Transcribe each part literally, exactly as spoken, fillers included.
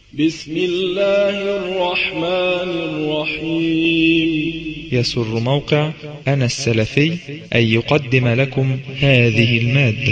بسم الله الرحمن الرحيم. يسر موقع أنا السلفي أن يقدم لكم هذه المادة.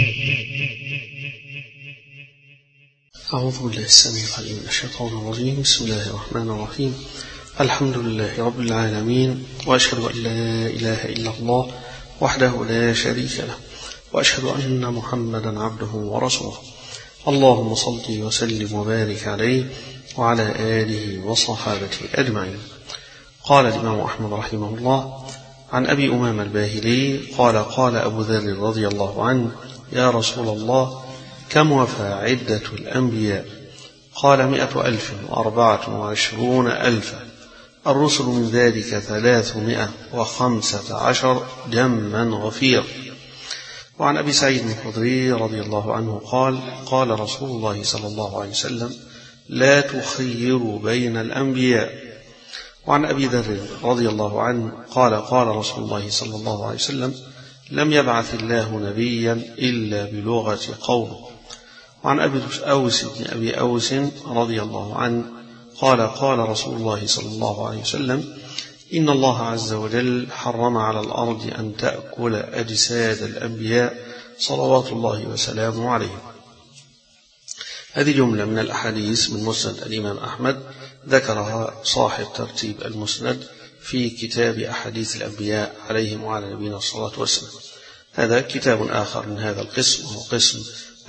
أعوذ بالله السميع العليم من الشيطان الرجيم. بسم الله الرحمن الرحيم. الحمد لله رب العالمين، وأشهد أن لا إله إلا الله وحده لا شريك له، وأشهد أن محمدا عبده ورسوله. اللهم صل وسلم وبارك عليه وعلى آله وصحابته أجمعين. قال الإمام أحمد رحمه الله عن أبي أمامة الباهلي قال قال أبو ذر رضي الله عنه: يا رسول الله، كم وفى عدة الأنبياء؟ قال: مئة ألف وأربعة وعشرون ألفا، الرسل من ذلك ثلاثمائة وخمسة عشر جما غفير. وعن أبي سعيد الخدري رضي الله عنه قال قال رسول الله صلى الله عليه وسلم: لا تخيروا بين الأنبياء. وعن أبي ذر رضي الله عنه قال قال رسول الله صلى الله عليه وسلم: لم يبعث الله نبيا إلا بلغة قومه. وعن أبي أوس بن أبي أوس رضي الله عنه قال قال رسول الله صلى الله عليه وسلم: إن الله عز وجل حرم على الأرض أن تأكل أجساد الأنبياء صلوات الله وسلامه عليهم. هذه جملة من الأحاديث من مسند الإمام أحمد ذكرها صاحب ترتيب المسند في كتاب أحاديث الأنبياء عليهم وعلى نبينا الصلاة والسلام. هذا كتاب آخر من هذا القسم، وهو قسم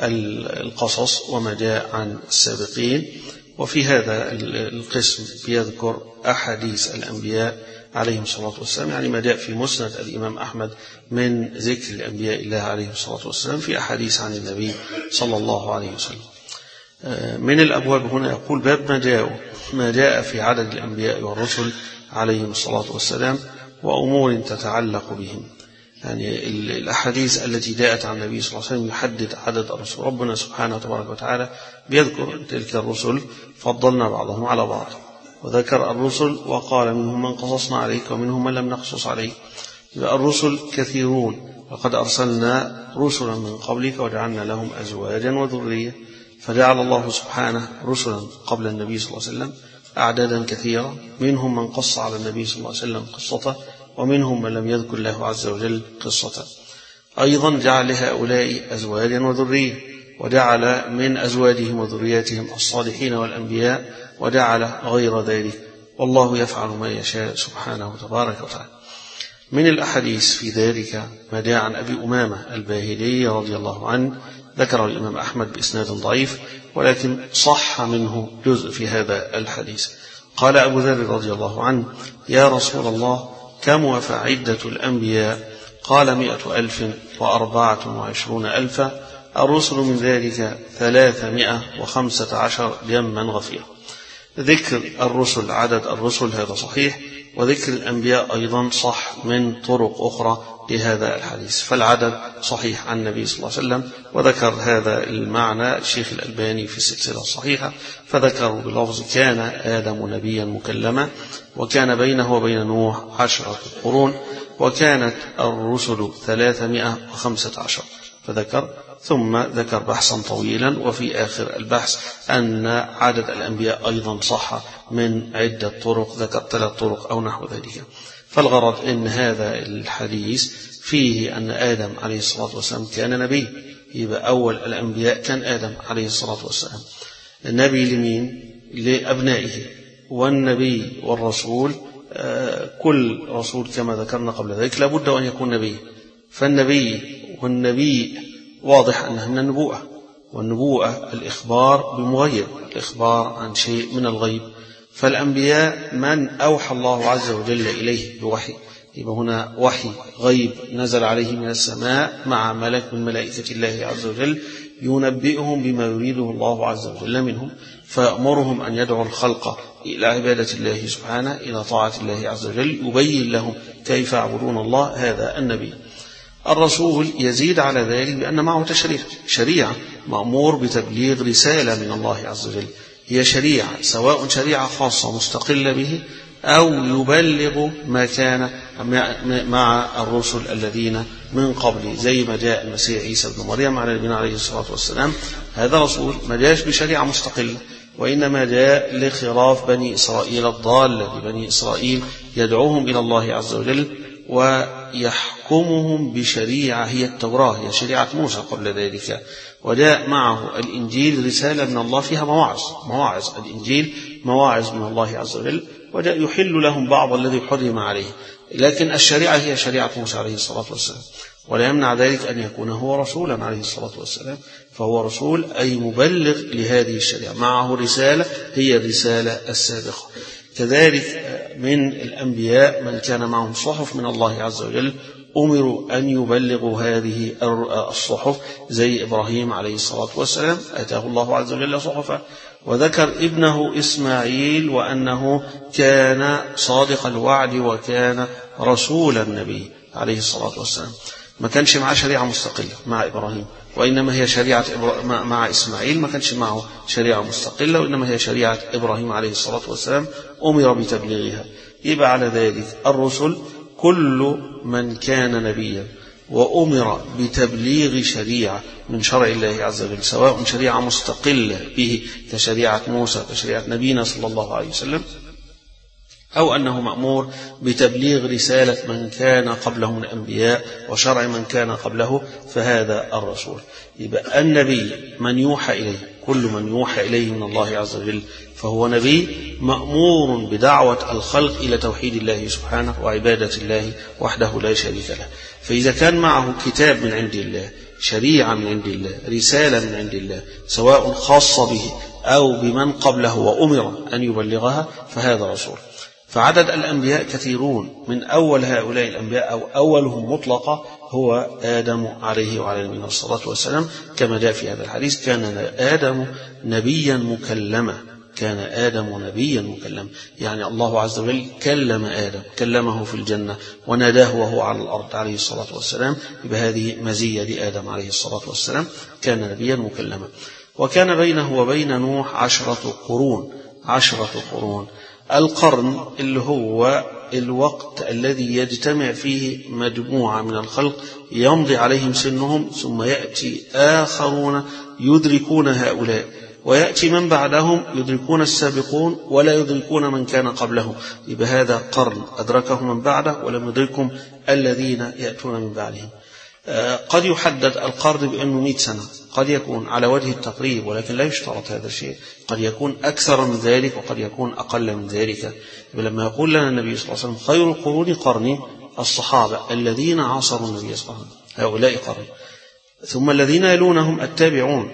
القصص وما جاء عن السابقين. وفي هذا القسم بيذكر أحاديث الأنبياء عليهم الصلاة والسلام، يعني ما جاء في مسند الإمام أحمد من ذكر الأنبياء الله عليهم الصلاة والسلام في أحاديث عن النبي صلى الله عليه وسلم. من الأبواب هنا يقول: باب ما جاء ما جاء في عدد الأنبياء والرسل عليهم الصلاة والسلام وأمور تتعلق بهم. يعني الأحاديث التي جاءت عن النبي صلى الله عليه وسلم يحدد عدد الرسل. ربنا سبحانه وتبارك وتعالى بيذكر تلك الرسل فضلنا بعضهم على بعض، وذكر الرسل وقال: منهم من قصصنا عليك ومنهم من لم نقصص عليك. يبقى الرسل كثيرون، وقد أرسلنا رسلا من قبلك وجعلنا لهم أزواجا وذرية. فجعل الله سبحانه رسلا قبل النبي صلى الله عليه وسلم أعدادا كثيرة، منهم من قص على النبي صلى الله عليه وسلم قصته، ومنهم من لم يذكر له عز وجل قصته. أيضا جعل لهؤلاء أزواجا وذرية، وجعل من أزواجهم وذرياتهم الصالحين والأنبياء، وجعل غير ذلك، والله يفعل ما يشاء سبحانه تبارك وتعالى. من الأحاديث في ذلك ما جاء عن أبي أمامة الباهلي رضي الله عنه، ذكر الإمام أحمد بإسناد ضعيف، ولكن صح منه جزء في هذا الحديث. قال أبو ذر رضي الله عنه: يا رسول الله، كم وفى عدة الأنبياء؟ قال: مئة ألف وأربعة وعشرون ألفا، الرسل من ذلك ثلاثمائة وخمسة عشر جما غفيرا. ذكر الرسل عدد الرسل هذا صحيح، وذكر الأنبياء أيضا صح من طرق أخرى لهذا الحديث، فالعدد صحيح عن النبي صلى الله عليه وسلم. وذكر هذا المعنى الشيخ الألباني في السلسلة الصحيحة، فذكروا بلفظ: كان آدم نبيا مكلما، وكان بينه وبين نوح عشرة قرون، وكانت الرسل ثلاثمائة وخمسة عشر، فذكر. ثم ذكر بحثا طويلا، وفي آخر البحث أن عدد الأنبياء أيضا صح من عدة طرق، ذكر ثلاث طرق أو نحو ذلك. فالغرض أن هذا الحديث فيه أن آدم عليه الصلاة والسلام كان نبي، يبقى أول الأنبياء كان آدم عليه الصلاة والسلام. النبي لمين؟ لأبنائه. والنبي والرسول كل رسول كما ذكرنا قبل ذلك لابد أن يكون نبي. فالنبي والنبي واضح أنها من النبوءة، والنبوءة الإخبار بمغيب، الإخبار عن شيء من الغيب. فالأنبياء من أوحى الله عز وجل إليه بوحي، يبقى هنا وحي غيب نزل عليه من السماء مع ملك من ملائكة الله عز وجل ينبئهم بما يريده الله عز وجل منهم، فيأمرهم أن يدعوا الخلق إلى عبادة الله سبحانه، إلى طاعة الله عز وجل، يبين لهم كيف يعبدون الله. هذا النبي. الرسول يزيد على ذلك بأن معه تشريع، شريعة، مأمور بتبليغ رسالة من الله عز وجل، هي شريعة، سواء شريعة خاصة مستقلة به أو يبلغ ما كان مع الرسل الذين من قبل، زي ما جاء المسيح عيسى بن مريم على نبينا عليه الصلاة والسلام. هذا رسول ما جاءش بشريعة مستقلة، وإنما جاء لخراف بني إسرائيل الضالة، بني إسرائيل يدعوهم إلى الله عز وجل ويحكمهم بشريعة هي التوراة، هي شريعة موسى قبل ذلك. وجاء معه الإنجيل رسالة من الله فيها مواعظ، مواعظ الإنجيل مواعظ من الله عز وجل، وجاء يحل لهم بعض الذي حرم عليه، لكن الشريعة هي شريعة موسى عليه الصلاة والسلام. ولا يمنع ذلك أن يكون هو رسولا عليه الصلاة والسلام، فهو رسول أي مبلغ لهذه الشريعة، معه رسالة هي الرسالة السابقة. كذلك من الأنبياء من كان معهم صحف من الله عز وجل أمروا أن يبلغوا هذه الصحف، زي إبراهيم عليه الصلاة والسلام آتاه الله عز وجل صحفا، وذكر ابنه إسماعيل وأنه كان صادق الوعد وكان رسول النبي عليه الصلاة والسلام. ما كانش معه شريعة مستقلة مع إبراهيم، وإنما هي شريعة مع إسماعيل ما كانش معه شريعة مستقلة، وإنما هي شريعة إبراهيم عليه الصلاة والسلام أمر بتبليغها. يبقى على ذلك الرسل كل من كان نبيا وأمر بتبليغ شريعة من شرع الله عز وجل، سواء شريعة مستقلة به كشريعة موسى كشريعة نبينا صلى الله عليه وسلم، أو أنه مأمور بتبليغ رسالة من كان قبله من الأنبياء وشرع من كان قبله، فهذا الرسول. يبقى النبي من يوحى إليه، كل من يوحى إليه من الله عز وجل فهو نبي مأمور بدعوة الخلق إلى توحيد الله سبحانه وعبادة الله وحده لا شريك له. فإذا كان معه كتاب من عند الله، شريعة من عند الله، رسالة من عند الله، سواء خاصة به أو بمن قبله وأمر أن يبلغها، فهذا رسول. فعدد الأنبياء كثيرون، من أول هؤلاء الأنبياء أو أولهم مطلقة هو آدم عليه وعلى نبينا الصلاة والسلام، كما جاء في هذا الحديث كان آدم نبيا مكلما، كان آدم نبيا مكلما، يعني الله عز وجل كلم آدم، كلمه في الجنة وناداه وهو على الأرض عليه الصلاة والسلام، بهذه مزية لآدم عليه الصلاة والسلام، كان نبيا مكلما. وكان بينه وبين نوح عشرة قرون، عشرة قرون. القرن اللي هو الوقت الذي يجتمع فيه مجموعة من الخلق يمضي عليهم سنهم، ثم يأتي آخرون يدركون هؤلاء، ويأتي من بعدهم يدركون السابقون ولا يدركون من كان قبلهم. يبقى هذا قرن أدركه من بعده ولم يدركهم الذين يأتون من بعدهم. قد يحدد القرن بأنه مئة سنة، قد يكون على وجه التقريب، ولكن لا يشترط هذا الشيء، قد يكون أكثر من ذلك وقد يكون أقل من ذلك. لما يقول لنا النبي صلى الله عليه وسلم خير القرون قرني الصحابة الذين عاصروا النبي صلى الله عليه وسلم، هؤلاء قرن، ثم الذين يلونهم التابعون.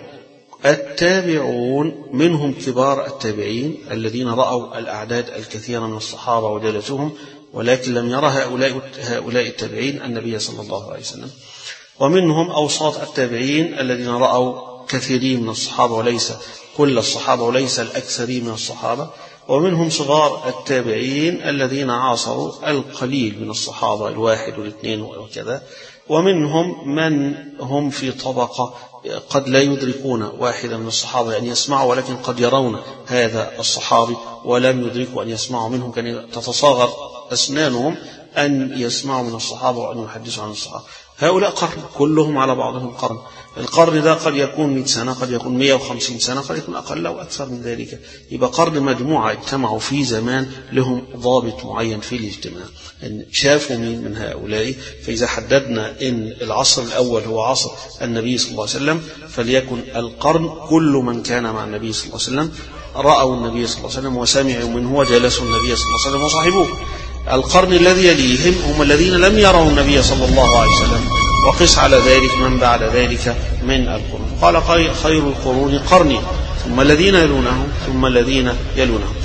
التابعون منهم كبار التابعين الذين رأوا الأعداد الكثيرة من الصحابة وجلسوهم، ولكن لم يرى هؤلاء هؤلاء التابعين النبي صلى الله عليه وسلم. ومنهم أوساط التابعين الذين رأوا كثيرين من الصحابة وليس كل الصحابة وليس الأكثرين من الصحابة. ومنهم صغار التابعين الذين عاصروا القليل من الصحابة، الواحد والاثنين وكذا. ومنهم من هم في طبقة قد لا يدركون واحدا من الصحابة أن يسمعوا، ولكن قد يرون هذا الصحابي ولم يدركوا أن يسمعوا منهم، كان تتصاغر أسنانهم أن يسمعوا من الصحابة وأن يحدثوا عن الصحابة. هؤلاء قرن، كلهم على بعضهم قرن. القرن ده قد يكون مئة سنة، قد يكون مئة وخمسين سنة، قد يكون أقل أو أكثر من ذلك. يبقى قرن مجموعة اجتمعوا في زمان لهم ضابط معين في الاجتماع، إن شافوا مين من هؤلاء. فإذا حددنا إن العصر الأول هو عصر النبي صلى الله عليه وسلم، فليكن القرن كل من كان مع النبي صلى الله عليه وسلم، رأوا النبي صلى الله عليه وسلم وسمعوا منه وجلسوا النبي صلى الله عليه وسلم وصاحبوه. القرن الذي يليهم هم الذين لم يروا النبي صلى الله عليه وسلم، وقس على ذلك من بعد ذلك من القرون. قال خير القرون قرني ثم الذين يلونهم ثم الذين يلونهم.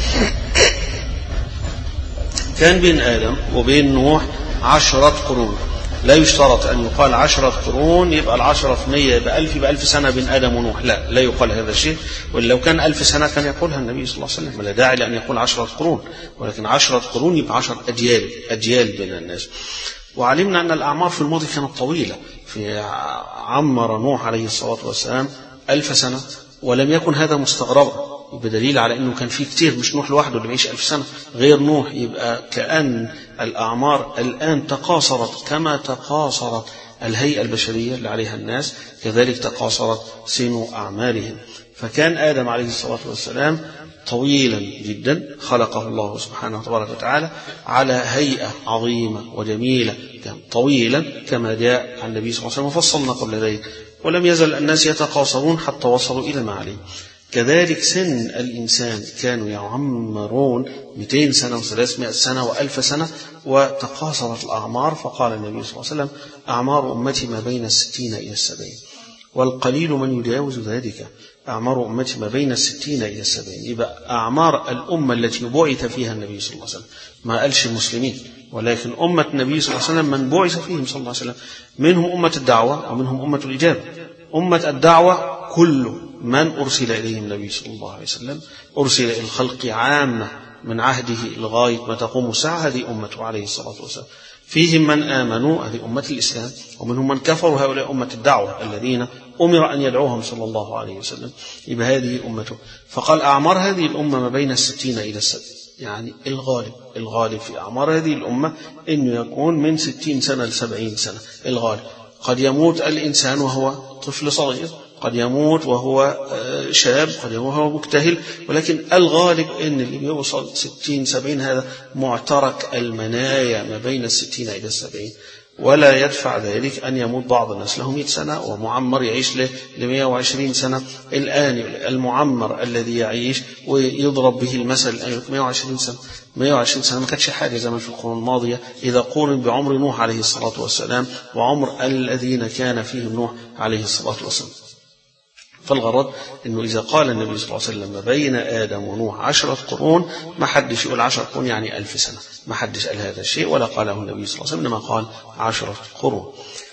كان بين آدم وبين نوح عشرة قرون، لا يشترط أن يقال عشرة قرون يبقى العشرة في مية يبقى ألف، يبقى ألف سنة بين آدم ونوح، لا لا يقال هذا الشيء. ولو كان ألف سنة كان يقولها النبي صلى الله عليه وسلم، لا داعي لأن يقول عشرة قرون، ولكن عشرة قرون يبقى عشرة أجيال، أجيال بين الناس. وعلمنا أن الأعمار في الماضي كانت طويلة، في عمر نوح عليه الصلاة والسلام ألف سنة ولم يكن هذا مستغربا، بدليل على أنه كان فيه كتير، مش نوح لوحده اللي بيعيش ألف سنة غير نوح. يبقى كأن الأعمار الآن تقاصرت كما تقاصرت الهيئة البشرية اللي عليها الناس، كذلك تقاصرت سن أعمارهم. فكان آدم عليه الصلاة والسلام طويلا جدا، خلقه الله سبحانه وتبارك وتعالى على هيئة عظيمة وجميلة، كان طويلا كما جاء عن النبي صلى الله عليه وسلم وفصلنا قبل ذلك، ولم يزل الناس يتقاصرون حتى وصلوا إلى ما عليه. كذلك سن الإنسان كانوا يعمرون مئتين سنة وثلاثمائة سنة وألف سنة، وتقاصرت الأعمار، فقال النبي صلى الله عليه وسلم: أعمار أمتي ما بين الستين إلى السبعين، والقليل من يجاوز ذلك. أعمار أمتي ما بين الستين إلى السبعين، يبقى أعمار الأمة التي بعث فيها النبي صلى الله عليه وسلم، ما قالش المسلمين، ولكن أمة النبي صلى الله عليه وسلم من بعث فيهم صلى الله عليه وسلم، منهم أمة الدعوة ومنهم أمة الإجابة. أمة الدعوة كل من أرسل إليهم النبي صلى الله عليه وسلم، أرسل إلى الخلق عامة من عهده لغاية ما تقوم الساعة، هذه أمته عليه الصلاة والسلام. فيهم من آمنوا، هذه أمة الإسلام، ومنهم من كفروا، هؤلاء أمة الدعوة الذين أمر أن يدعوهم صلى الله عليه وسلم، يبقى هذه أمته. فقال أعمار هذه الأمة ما بين الستين إلى السبعين، يعني الغالب الغالب في أعمار هذه الأمة أنه يكون من ستين سنة لسبعين سنة الغالب. قد يموت الإنسان وهو طفل صغير، قد يموت وهو شاب، قد يموت وهو مكتهل، ولكن الغالب أن اللي بيوصل ستين سبعين هذا معترك المنايا ما بين الستين إلى السبعين. ولا يدفع ذلك أن يموت بعض الناس له مئة سنة ومعمر يعيش له مئة وعشرين سنة. الآن المعمر الذي يعيش ويضرب به المثل مئة وعشرين سنة، مئة وعشرين سنة ما كانتش حاجة زمان في القرون الماضية إذا قورن بعمر نوح عليه الصلاة والسلام وعمر الذين كان فيهم نوح عليه الصلاة والسلام. فالغرض أنه إذا قال النبي صلى الله عليه وسلم ما بين آدم ونوح عشرة قرون، ما حدش يقول عشرة قرون يعني ألف سنة، ما حدش قال هذا الشيء ولا قاله النبي صلى الله عليه وسلم، إنما قال عشرة قرون.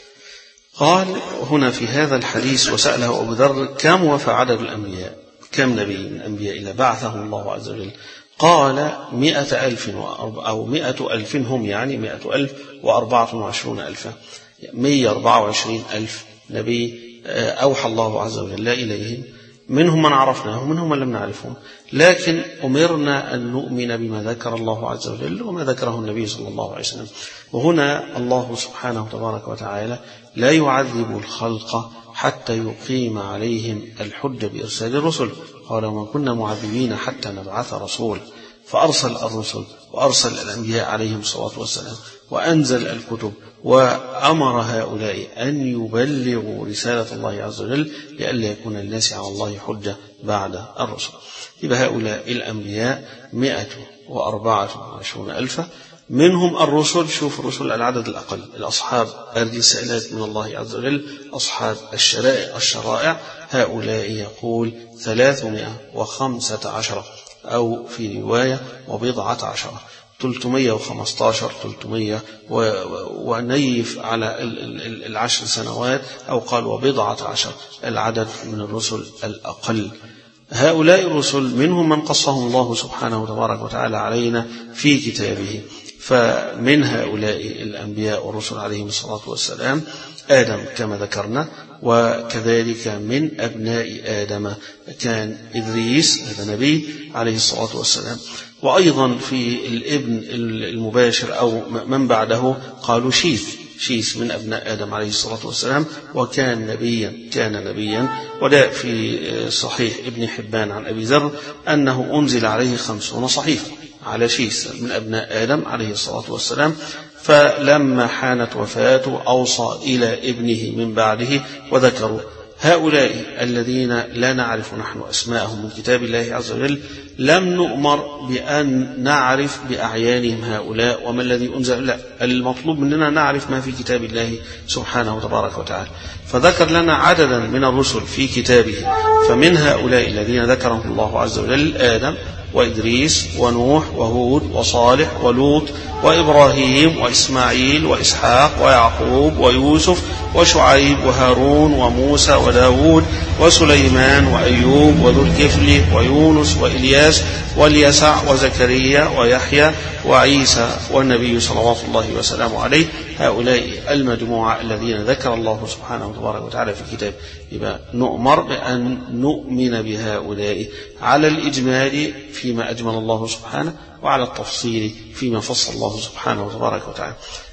قال هنا في هذا الحديث: وسأله أبو ذر: كم وفى عدد الأنبياء؟ كم نبي من الأنبياء إلا بعثهم الله عز وجل؟ قال مئة ألف أو مئة ألف هم، يعني مئة ألف وأربعة وعشرون ألفا، مئة وأربعة وعشرين ألف نبي أوحى الله عز وجل إليهم، منهم من عرفناه ومنهم من لم نعرفهم، لكن أمرنا أن نؤمن بما ذكر الله عز وجل وما ذكره النبي صلى الله عليه وسلم. وهنا الله سبحانه تبارك وتعالى لا يعذب الخلق حتى يقيم عليهم الحجة بإرسال الرسل، قال: وما كنا معذبين حتى نبعث رسول، فأرسل الرسل وأرسل الأنبياء عليهم الصلاة والسلام وأنزل الكتب وأمر هؤلاء أن يبلغوا رسالة الله عز وجل لئلا يكون للناس على الله حجة بعد الرسل. يبقى هؤلاء الأنبياء مئة وأربعة وعشرون ألفا، منهم الرسل، شوف الرسل العدد الأقل، الأصحاب الرسالات من الله عز وجل، أصحاب الشرائع الشرائع هؤلاء يقول ثلاثمائة وخمسة عشر، أو في رواية وبضعة عشر، ثلاثمائة وخمسة عشر، ثلاثمائة ونيف على العشر سنوات، أو قال وبضعة عشر، العدد من الرسل الأقل. هؤلاء الرسل منهم من قصهم الله سبحانه وتبارك وتعالى علينا في كتابه، فمن هؤلاء الأنبياء والرسل عليهم الصلاة والسلام آدم كما ذكرنا، وكذلك من أبناء آدم كان إدريس، هذا نبي عليه الصلاة والسلام. وأيضا في الابن المباشر أو من بعده قالوا شيث، شيث من أبناء آدم عليه الصلاة والسلام، وكان نبيا كان نبيا وجاء في صحيح ابن حبان عن أبي ذر أنه أنزل عليه خمسون صحيفة على شيث من أبناء آدم عليه الصلاة والسلام. فلما حانت وفاته أوصى إلى ابنه من بعده، وذكروا هؤلاء الذين لا نعرف نحن أسماءهم من كتاب الله عز وجل، لم نؤمر بأن نعرف بأعيانهم هؤلاء وما الذي أنزل، لا، المطلوب مننا نعرف ما في كتاب الله سبحانه وتبارك وتعالى. فذكر لنا عددا من الرسل في كتابه، فمن هؤلاء الذين ذكرهم الله عز وجل آدم وإدريس ونوح وهود وصالح ولوط وإبراهيم وإسماعيل وإسحاق ويعقوب ويوسف وشعيب وهارون وموسى وداود وسليمان وأيوب وذو الكفل ويونس وإلياس واليسع وزكريا ويحيى وعيسى والنبي صلوات الله وسلامه عليه. هؤلاء المجموعة الذين ذكر الله سبحانه وتبارك وتعالى في كتابه، يبقى نؤمر بأن نؤمن بهؤلاء على الإجمال فيما أجمل الله سبحانه، وعلى التفصيل فيما فصل الله سبحانه وتبارك وتعالى.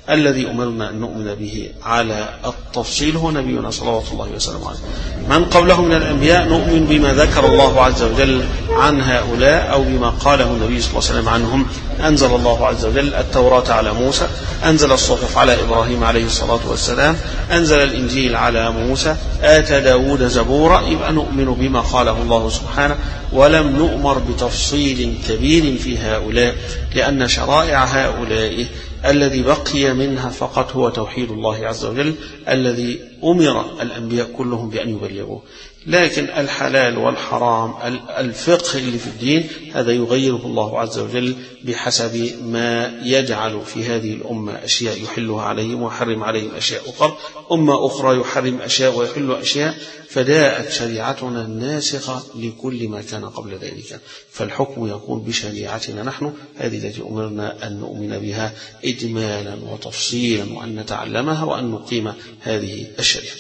الذي أمرنا أن نؤمن به على التفصيل هو نبينا صلوات الله وسلامه عليه. من قبله من الأنبياء نؤمن بما ذكر الله عز وجل عن هؤلاء أو بما قاله النبي صلى الله عليه وسلم عنهم. أنزل الله عز وجل التوراة على موسى، أنزل الصحف على إبراهيم عليه الصلاة والسلام، أنزل الإنجيل على موسى، آتى داود زبورا. يبقى نؤمن بما قاله الله سبحانه، ولم نؤمر بتفصيل كبير في هؤلاء، لأن شرائع هؤلاء الذي بقي منها فقط هو توحيد الله عز وجل الذي أمر الأنبياء كلهم بأن يبلغوه. لكن الحلال والحرام الفقه اللي في الدين هذا يغيره الله عز وجل بحسب ما يجعل في هذه الأمة أشياء يحلها عليهم ويحرم عليهم أشياء أخرى، أمة أخرى يحرم أشياء ويحل أشياء، فجاءت شريعتنا الناسخة لكل ما كان قبل ذلك، فالحكم يكون بشريعتنا نحن، هذه التي أمرنا أن نؤمن بها إجمالا وتفصيلا، وأن نتعلمها وأن نقيم هذه الشريعة.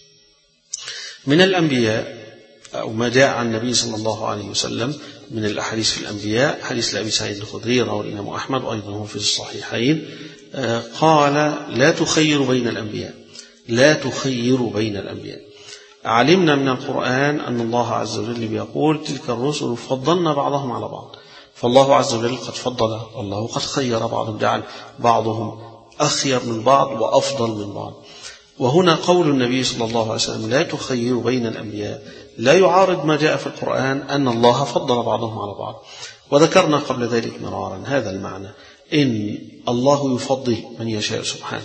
من الأنبياء أو ما جاء عن النبي صلى الله عليه وسلم من الأحاديث في الأنبياء، حديث لأبي سعيد الخدري رواه الإمام أحمد وأيضا في الصحيحين، قال: لا تخير بين الأنبياء، لا تخير بين الأنبياء. علمنا من القرآن أن الله عز وجل بيقول: تلك الرسل فضلنا بعضهم على بعض، فالله عز وجل قد فضل، والله قد خير بعضهم، جعل بعضهم أخير من بعض وأفضل من بعض. وهنا قول النبي صلى الله عليه وسلم: لا تخيروا بين الأنبياء، لا يعارض ما جاء في القرآن أن الله فضل بعضهم على بعض. وذكرنا قبل ذلك مرارا هذا المعنى، إن الله يفضل من يشاء سبحانه.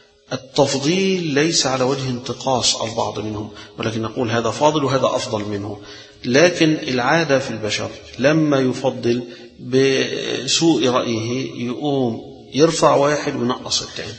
التفضيل ليس على وجه انتقاص البعض منهم، ولكن نقول هذا فاضل وهذا أفضل منه. لكن العادة في البشر لما يفضل بسوء رأيه يقوم يرفع واحد وينقص الثاني،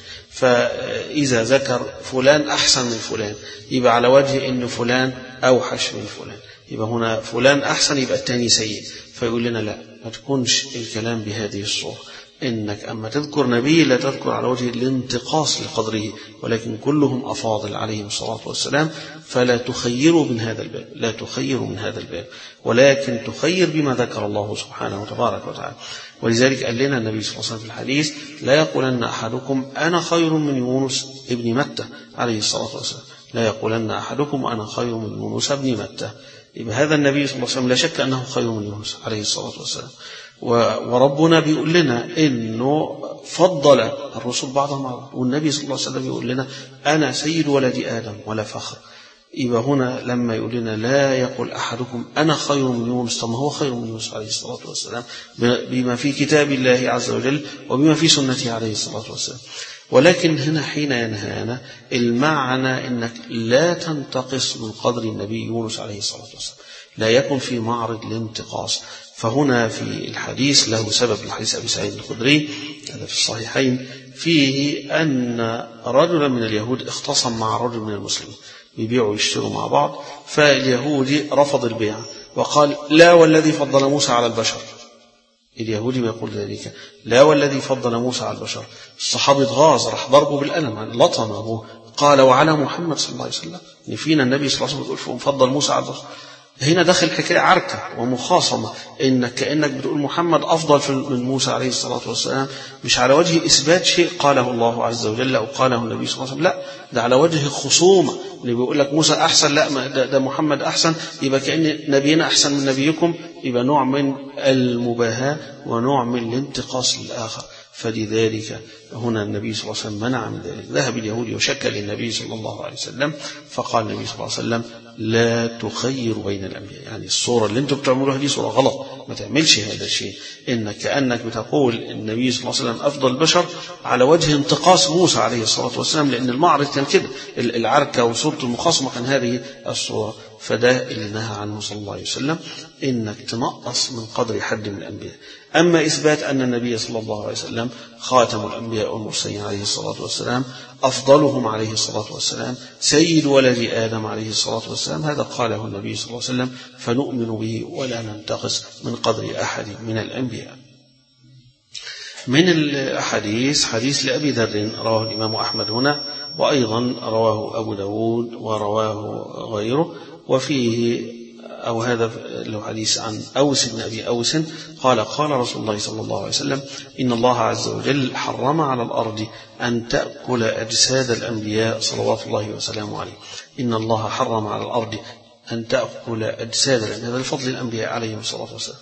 فإذا ذكر فلان أحسن من فلان يبقى على وجه إن فلان أوحش من فلان، يبقى هنا فلان أحسن يبقى الثاني سيء. فيقول لنا لا، ما تكونش الكلام بهذه الصورة، إنك أما تذكر نبي لا تذكر على وجه الانتقاص لقدره، ولكن كلهم أفاضل عليهم الصلاة والسلام، فلا تخيروا من هذا الباب، لا تخيروا من هذا الباب، ولكن تخير بما ذكر الله سبحانه وتبارك وتعالى. ولذلك قال لنا النبي صلى الله عليه وسلم في الحديث: لا يقولن أحدكم أنا خير من يونس ابن متى عليه الصلاة والسلام، لا يقولن أحدكم أنا خير من يونس ابن متى. يبقى هذا النبي صلى الله عليه وسلم لا شك أنه خير من يونس عليه الصلاة والسلام. وربنا بيقول لنا إنه فضل الرسل بعضهم على بعض، والنبي صلى الله عليه وسلم يقول لنا: أنا سيد ولد آدم ولا فخر. يبقى هنا لما يقول لنا لا يقول أحدكم أنا خير من يونس، طب ما هو خير من يونس عليه الصلاة والسلام بما في كتاب الله عز وجل وبما في سنته عليه الصلاة والسلام. ولكن هنا حين ينهانا المعنى إنك لا تنتقص من قدر النبي يونس عليه الصلاة والسلام، لا يكن في معرض الانتقاص. فهنا في الحديث له سبب، الحديث أبي سعيد الخدري هذا في الصحيحين، فيه أن رجلا من اليهود اختصم مع رجل من المسلمين، بيبيعوا ويشتروا مع بعض، فاليهودي رفض البيع وقال: لا والذي فضل موسى على البشر. اليهودي ما يقول ذلك، لا والذي فضل موسى على البشر. الصحابي اتغاظ، راح ضربه بالقلم، لطمه، قال: وعلى محمد صلى الله عليه وسلم، ان فينا النبي صلى الله عليه وسلم بيقول فضل موسى على البشر. هنا دخل حكاية عركة ومخاصمة، إنك كأنك بتقول محمد أفضل من موسى عليه الصلاة والسلام، مش على وجه إثبات شيء قاله الله عز وجل أو قاله النبي صلى الله عليه وسلم، لا، ده على وجه الخصومة، اللي بيقول لك موسى أحسن، لا ده, ده محمد أحسن، يبقى كأن نبينا أحسن من نبيكم، يبقى نوع من المباهاة ونوع من الانتقاص للآخر. فلذلك هنا النبي صلى الله عليه وسلم منع من ذلك. ذهب اليهودي وشكى للنبي صلى الله عليه وسلم، فقال النبي صلى الله عليه وسلم: لا تخير بين الأنبياء، يعني الصورة اللي انتم بتعملوها دي صورة غلط، ما تعملش هذا الشيء، إنك كأنك بتقول النبي صلى الله عليه وسلم أفضل البشر على وجه انتقاص موسى عليه الصلاة والسلام، لأن المعرض كان كده، العركة وصورة المخاصمة كان هذه الصورة. فده اللي نهى عنه صلى الله عليه وسلم، إنك تنقص من قدر حد من الأنبياء. أما إثبات أن النبي صلى الله عليه وسلم خاتم الأنبياء والمرسلين عليه الصلاة والسلام، أفضلهم عليه الصلاة والسلام، سيد ولد آدم عليه الصلاة والسلام، هذا قاله النبي صلى الله عليه وسلم، فنؤمن به ولا ننتقص من قدر أحد من الأنبياء. من الأحاديث حديث لأبي ذر رواه الإمام أحمد هنا، وأيضا رواه أبو داود ورواه غيره، وفيه أو هذا له حديث عن أوس بن أبي أوس قال قال رسول الله صلى الله عليه وسلم إن الله عز وجل حرم على الأرض أن تأكل أجساد الأنبياء صلوات الله وسلامه عليه. إن الله حرم على الأرض أن تأكل أجساد الأنبياء، هذا لفضل الأنبياء عليهم الصلاة والسلام.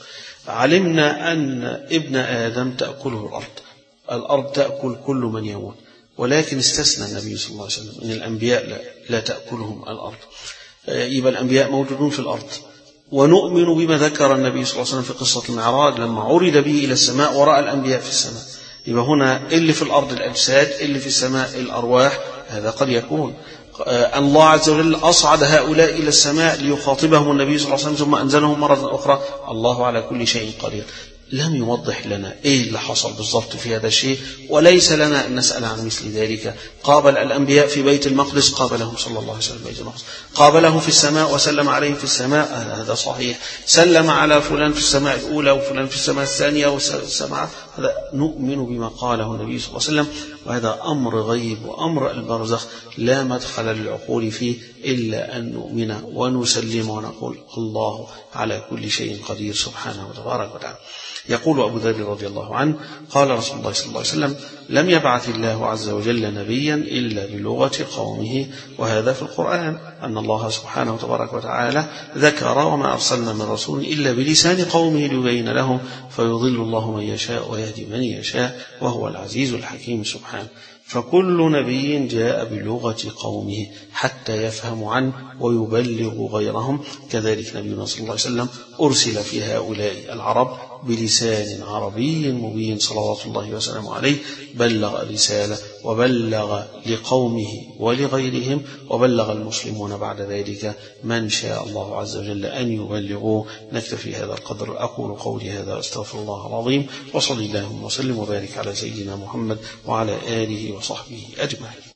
علمنا أن ابن آدم تأكله الأرض، الأرض تأكل كل من يموت، ولكن استثنى النبي صلى الله عليه وسلم أن الأنبياء لا, لا تأكلهم الأرض. يبقى الأنبياء موجودون في الأرض. ونؤمن بما ذكر النبي صلى الله عليه وسلم في قصة المعراج لما عرج به إلى السماء ورأى الأنبياء في السماء. يبقى هنا اللي في الأرض الأجساد، اللي في السماء الأرواح. هذا قد يكون الله عز وجل أصعد هؤلاء إلى السماء ليخاطبهم النبي صلى الله عليه وسلم ثم أنزلهم مرة أخرى. الله على كل شيء قدير. لم يوضح لنا إيه اللي حصل بالضبط في هذا الشيء، وليس لنا أن نسأل عن مثل ذلك. قابل الأنبياء في بيت المقدس، قابلهم صلى الله عليه وسلم بيت المقدس، قابلهم في السماء وسلم عليهم في السماء، هذا صحيح. سلم على فلان في السماء الأولى وفلان في السماء الثانية والسماء، هذا نؤمن بما قاله النبي صلى الله عليه وسلم. وهذا أمر غيب وأمر البرزخ لا مدخل للعقول فيه إلا أن نؤمن ونسلم ونقول الله على كل شيء قدير سبحانه وتبارك وتعالى. يقول أبو ذر رضي الله عنه قال رسول الله صلى الله عليه وسلم لم يبعث الله عز وجل نبيا إلا بلغة قومه. وهذا في القرآن أن الله سبحانه وتبارك وتعالى ذكر وما أرسلنا من رسول إلا بلسان قومه ليبين لهم فيضل الله من يشاء ويهدي من يشاء وهو العزيز الحكيم سبحانه. فكل نبي جاء بلغة قومه حتى يفهم عنه ويبلغ غيرهم. كذلك نبينا صلى الله عليه وسلم أرسل في هؤلاء العرب بلسان عربي مبين صلوات الله وسلامه عليه، بلغ رسالة وبلغ لقومه ولغيرهم، وبلغ المسلمون بعد ذلك من شاء الله عز وجل أن يبلغوا. نكتفي هذا القدر. أقول قولي هذا أستغفر الله العظيم، وصلى الله وسلم وبارك على سيدنا محمد وعلى آله وصحبه أجمعين.